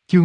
Chương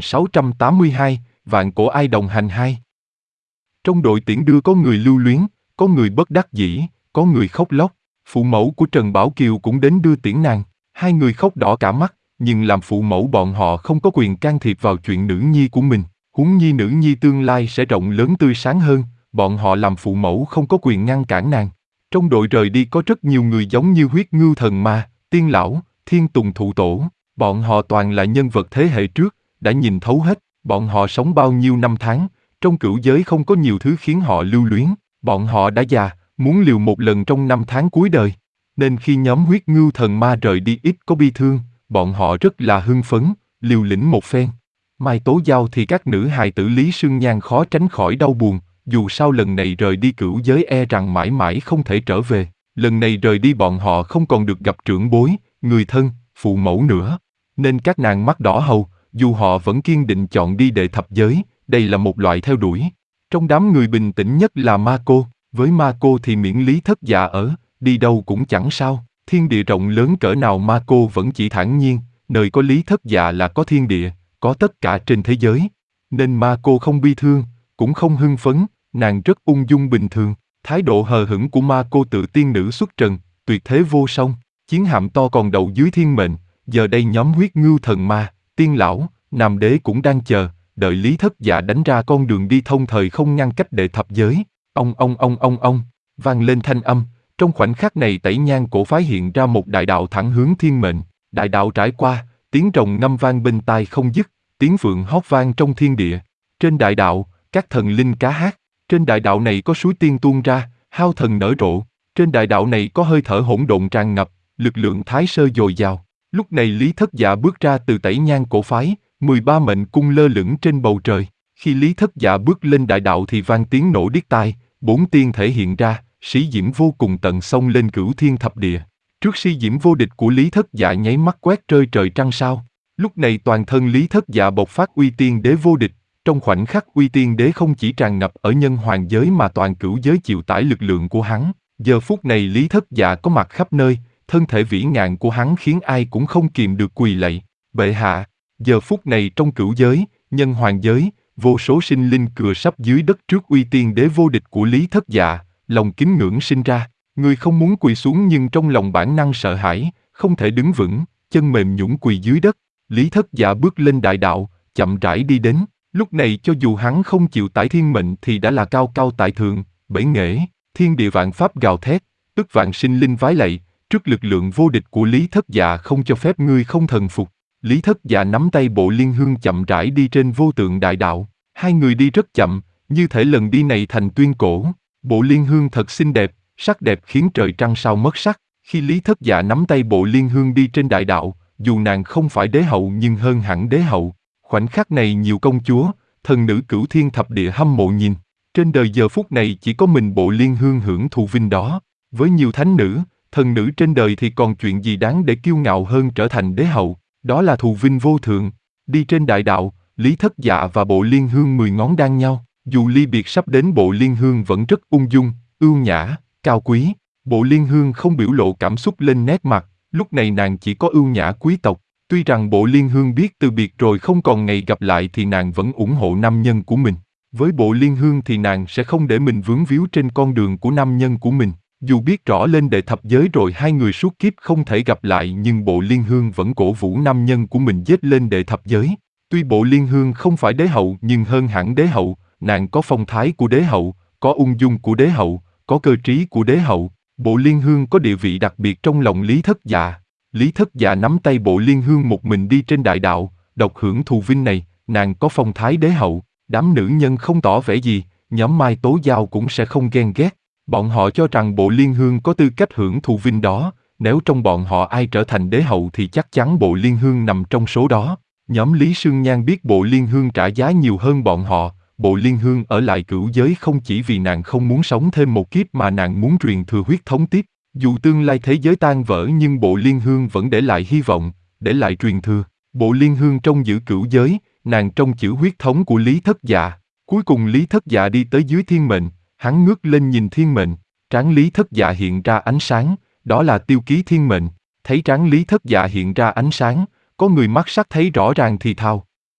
2682, Vạn cổ ai đồng hành 2. Trong đội tiễn đưa có người lưu luyến, có người bất đắc dĩ, có người khóc lóc. Phụ mẫu của Trần Bảo Kiều cũng đến đưa tiễn nàng. Hai người khóc đỏ cả mắt, nhưng làm phụ mẫu bọn họ không có quyền can thiệp vào chuyện nữ nhi của mình. Huống chi nữ nhi tương lai sẽ rộng lớn tươi sáng hơn, bọn họ làm phụ mẫu không có quyền ngăn cản nàng. Trong đội rời đi có rất nhiều người giống như huyết ngưu thần ma, tiên lão, thiên tùng thụ tổ. Bọn họ toàn là nhân vật thế hệ trước, đã nhìn thấu hết. Bọn họ sống bao nhiêu năm tháng, trong cửu giới không có nhiều thứ khiến họ lưu luyến. Bọn họ đã già, muốn liều một lần trong năm tháng cuối đời. Nên khi nhóm huyết ngưu thần ma rời đi ít có bi thương, bọn họ rất là hưng phấn, liều lĩnh một phen. Mai Tố Giao thì các nữ hài tử Lý Sương Nhan khó tránh khỏi đau buồn, dù sao lần này rời đi cửu giới e rằng mãi mãi không thể trở về. Lần này rời đi bọn họ không còn được gặp trưởng bối, người thân, phụ mẫu nữa. Nên các nàng mắt đỏ hầu, dù họ vẫn kiên định chọn đi đệ thập giới, đây là một loại theo đuổi. Trong đám người bình tĩnh nhất là Ma Cô, với Ma Cô thì miễn Lý Thất Dạ ở, đi đâu cũng chẳng sao. Thiên địa rộng lớn cỡ nào Ma Cô vẫn chỉ thản nhiên, nơi có Lý Thất Dạ là có thiên địa, có tất cả trên thế giới. Nên Ma Cô không bi thương, cũng không hưng phấn, nàng rất ung dung bình thường. Thái độ hờ hững của Ma Cô tự tiên nữ xuất trần, tuyệt thế vô song, chiến hạm to còn đậu dưới thiên mệnh. Giờ đây nhóm huyết ngưu thần ma, tiên lão, nam đế cũng đang chờ, đợi Lý Thất Dạ đánh ra con đường đi thông thời không ngăn cách đệ thập giới. Ông, vang lên thanh âm. Trong khoảnh khắc này Tẩy Nhang cổ phái hiện ra một đại đạo thẳng hướng thiên mệnh. Đại đạo trải qua, tiếng rồng ngâm vang bên tai không dứt, tiếng phượng hót vang trong thiên địa. Trên đại đạo, các thần linh cá hát. Trên đại đạo này có suối tiên tuôn ra, hao thần nở rộ. Trên đại đạo này có hơi thở hỗn độn tràn ngập, lực lượng thái sơ dồi dào. Lúc này Lý Thất Dạ bước ra từ Tẩy Nhang cổ phái, 13 mệnh cung lơ lửng trên bầu trời. Khi Lý Thất Dạ bước lên đại đạo thì vang tiếng nổ điếc tai, 4 tiên thể hiện ra, sĩ diễm vô cùng tận xông lên cửu thiên thập địa. Trước sĩ diễm vô địch của Lý Thất Dạ nháy mắt quét rơi trời trăng sao. Lúc này toàn thân Lý Thất Dạ bộc phát uy tiên đế vô địch. Trong khoảnh khắc uy tiên đế không chỉ tràn ngập ở nhân hoàng giới mà toàn cửu giới chịu tải lực lượng của hắn. Giờ phút này Lý Thất Dạ có mặt khắp nơi, thân thể vĩ ngạn của hắn khiến ai cũng không kìm được quỳ lạy. Bệ hạ, giờ phút này trong cửu giới, nhân hoàng giới, vô số sinh linh cựa sắp dưới đất trước uy tiên đế vô địch của Lý Thất Dạ, lòng kính ngưỡng sinh ra. Người không muốn quỳ xuống nhưng trong lòng bản năng sợ hãi, không thể đứng vững, chân mềm nhũn quỳ dưới đất. Lý Thất Dạ bước lên đại đạo, chậm rãi đi đến. Lúc này cho dù hắn không chịu tải thiên mệnh thì đã là cao cao tại thượng, bể nghệ, thiên địa vạn pháp gào thét, ức vạn sinh linh vái lạy. Trước lực lượng vô địch của Lý Thất Dạ không cho phép ngươi không thần phục. Lý Thất Dạ nắm tay Bộ Liên Hương chậm rãi đi trên vô tượng đại đạo. Hai người đi rất chậm, như thể lần đi này thành tuyên cổ. Bộ Liên Hương thật xinh đẹp, sắc đẹp khiến trời trăng sao mất sắc. Khi Lý Thất Dạ nắm tay Bộ Liên Hương đi trên đại đạo, dù nàng không phải đế hậu nhưng hơn hẳn đế hậu. Khoảnh khắc này nhiều công chúa, thần nữ cửu thiên thập địa hâm mộ nhìn. Trên đời giờ phút này chỉ có mình Bộ Liên Hương hưởng thụ vinh đó. Với nhiều thánh nữ, thần nữ trên đời thì còn chuyện gì đáng để kiêu ngạo hơn trở thành đế hậu, đó là thù vinh vô thượng. Đi trên đại đạo, Lý Thất Dạ và Bộ Liên Hương 10 ngón đan nhau, dù ly biệt sắp đến Bộ Liên Hương vẫn rất ung dung, ưu nhã, cao quý. Bộ Liên Hương không biểu lộ cảm xúc lên nét mặt, lúc này nàng chỉ có ưu nhã quý tộc. Tuy rằng Bộ Liên Hương biết từ biệt rồi không còn ngày gặp lại thì nàng vẫn ủng hộ nam nhân của mình. Với Bộ Liên Hương thì nàng sẽ không để mình vướng víu trên con đường của nam nhân của mình. Dù biết rõ lên đệ thập giới rồi hai người suốt kiếp không thể gặp lại nhưng Bộ Liên Hương vẫn cổ vũ nam nhân của mình giết lên đệ thập giới. Tuy Bộ Liên Hương không phải đế hậu nhưng hơn hẳn đế hậu, nàng có phong thái của đế hậu, có ung dung của đế hậu, có cơ trí của đế hậu. Bộ Liên Hương có địa vị đặc biệt trong lòng Lý Thất Dạ. Lý Thất Dạ nắm tay Bộ Liên Hương một mình đi trên đại đạo, độc hưởng thù vinh này, nàng có phong thái đế hậu. Đám nữ nhân không tỏ vẻ gì, nhóm Mai Tố Giao cũng sẽ không ghen ghét. Bọn họ cho rằng Bộ Liên Hương có tư cách hưởng thụ vinh đó, nếu trong bọn họ ai trở thành đế hậu thì chắc chắn Bộ Liên Hương nằm trong số đó. Nhóm Lý Sương Nhan biết Bộ Liên Hương trả giá nhiều hơn bọn họ, Bộ Liên Hương ở lại cửu giới không chỉ vì nàng không muốn sống thêm một kiếp mà nàng muốn truyền thừa huyết thống tiếp. Dù tương lai thế giới tan vỡ nhưng Bộ Liên Hương vẫn để lại hy vọng, để lại truyền thừa. Bộ Liên Hương trông giữ cửu giới, nàng trông giữ huyết thống của Lý Thất Dạ. Cuối cùng Lý Thất Dạ đi tới dưới thiên mệnh. Hắn ngước lên nhìn thiên mệnh, trán Lý Thất Dạ hiện ra ánh sáng, đó là tiêu ký thiên mệnh. Thấy trán Lý Thất Dạ hiện ra ánh sáng, có người mắt sắc thấy rõ ràng thì thào.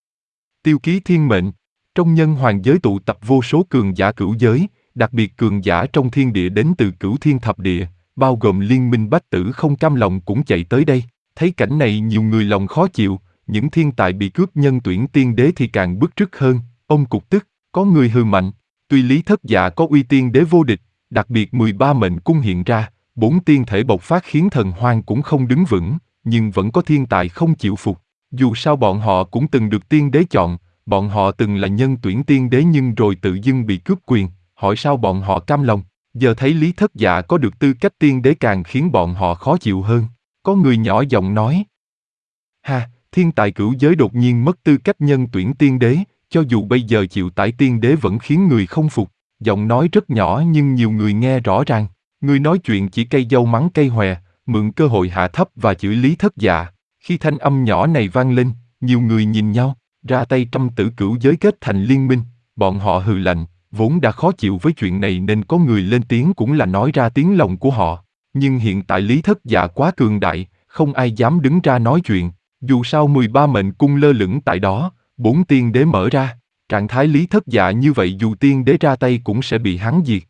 Tiêu ký thiên mệnh. Trong nhân hoàng giới tụ tập vô số cường giả cửu giới, đặc biệt cường giả trong thiên địa đến từ cửu thiên thập địa, bao gồm liên minh bách tử không cam lòng cũng chạy tới đây. Thấy cảnh này nhiều người lòng khó chịu, những thiên tài bị cướp nhân tuyển tiên đế thì càng bức rứt hơn, ông cục tức, có người hừ mạnh. Tuy Lý Thất Dạ có uy tiên đế vô địch, đặc biệt 13 mệnh cung hiện ra, 4 tiên thể bộc phát khiến thần hoang cũng không đứng vững, nhưng vẫn có thiên tài không chịu phục. Dù sao bọn họ cũng từng được tiên đế chọn, bọn họ từng là nhân tuyển tiên đế nhưng rồi tự dưng bị cướp quyền, hỏi sao bọn họ cam lòng. Giờ thấy Lý Thất Dạ có được tư cách tiên đế càng khiến bọn họ khó chịu hơn. Có người nhỏ giọng nói: "Ha, thiên tài cửu giới đột nhiên mất tư cách nhân tuyển tiên đế, cho dù bây giờ chịu tải tiên đế vẫn khiến người không phục." Giọng nói rất nhỏ nhưng nhiều người nghe rõ ràng. Người nói chuyện chỉ cây dâu mắng cây hòe, mượn cơ hội hạ thấp và chửi Lý Thất Dạ. Khi thanh âm nhỏ này vang lên, nhiều người nhìn nhau, ra tay trăm tử cửu giới kết thành liên minh. Bọn họ hừ lạnh, vốn đã khó chịu với chuyện này nên có người lên tiếng cũng là nói ra tiếng lòng của họ. Nhưng hiện tại Lý Thất Dạ quá cường đại, không ai dám đứng ra nói chuyện. Dù sao 13 mệnh cung lơ lửng tại đó, 4 tiên đế mở ra. Trạng thái Lý Thất Dạ như vậy dù tiên đế ra tay cũng sẽ bị hắn diệt.